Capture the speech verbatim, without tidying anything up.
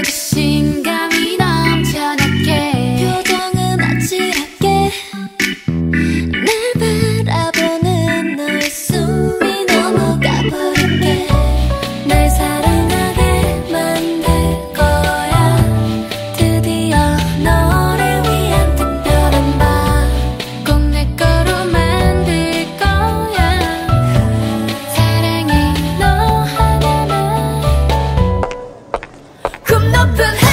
자신감이 넘쳐나게 표정은 아찔하게 날 바라보는 너의 숨이 넘어가 버릴게. 날 사랑하게 만들 거야. 드디어 너를 위한 특별한 밤 꼭 내 거로 만들 거야. 사랑해 너 하나만. 굽 높은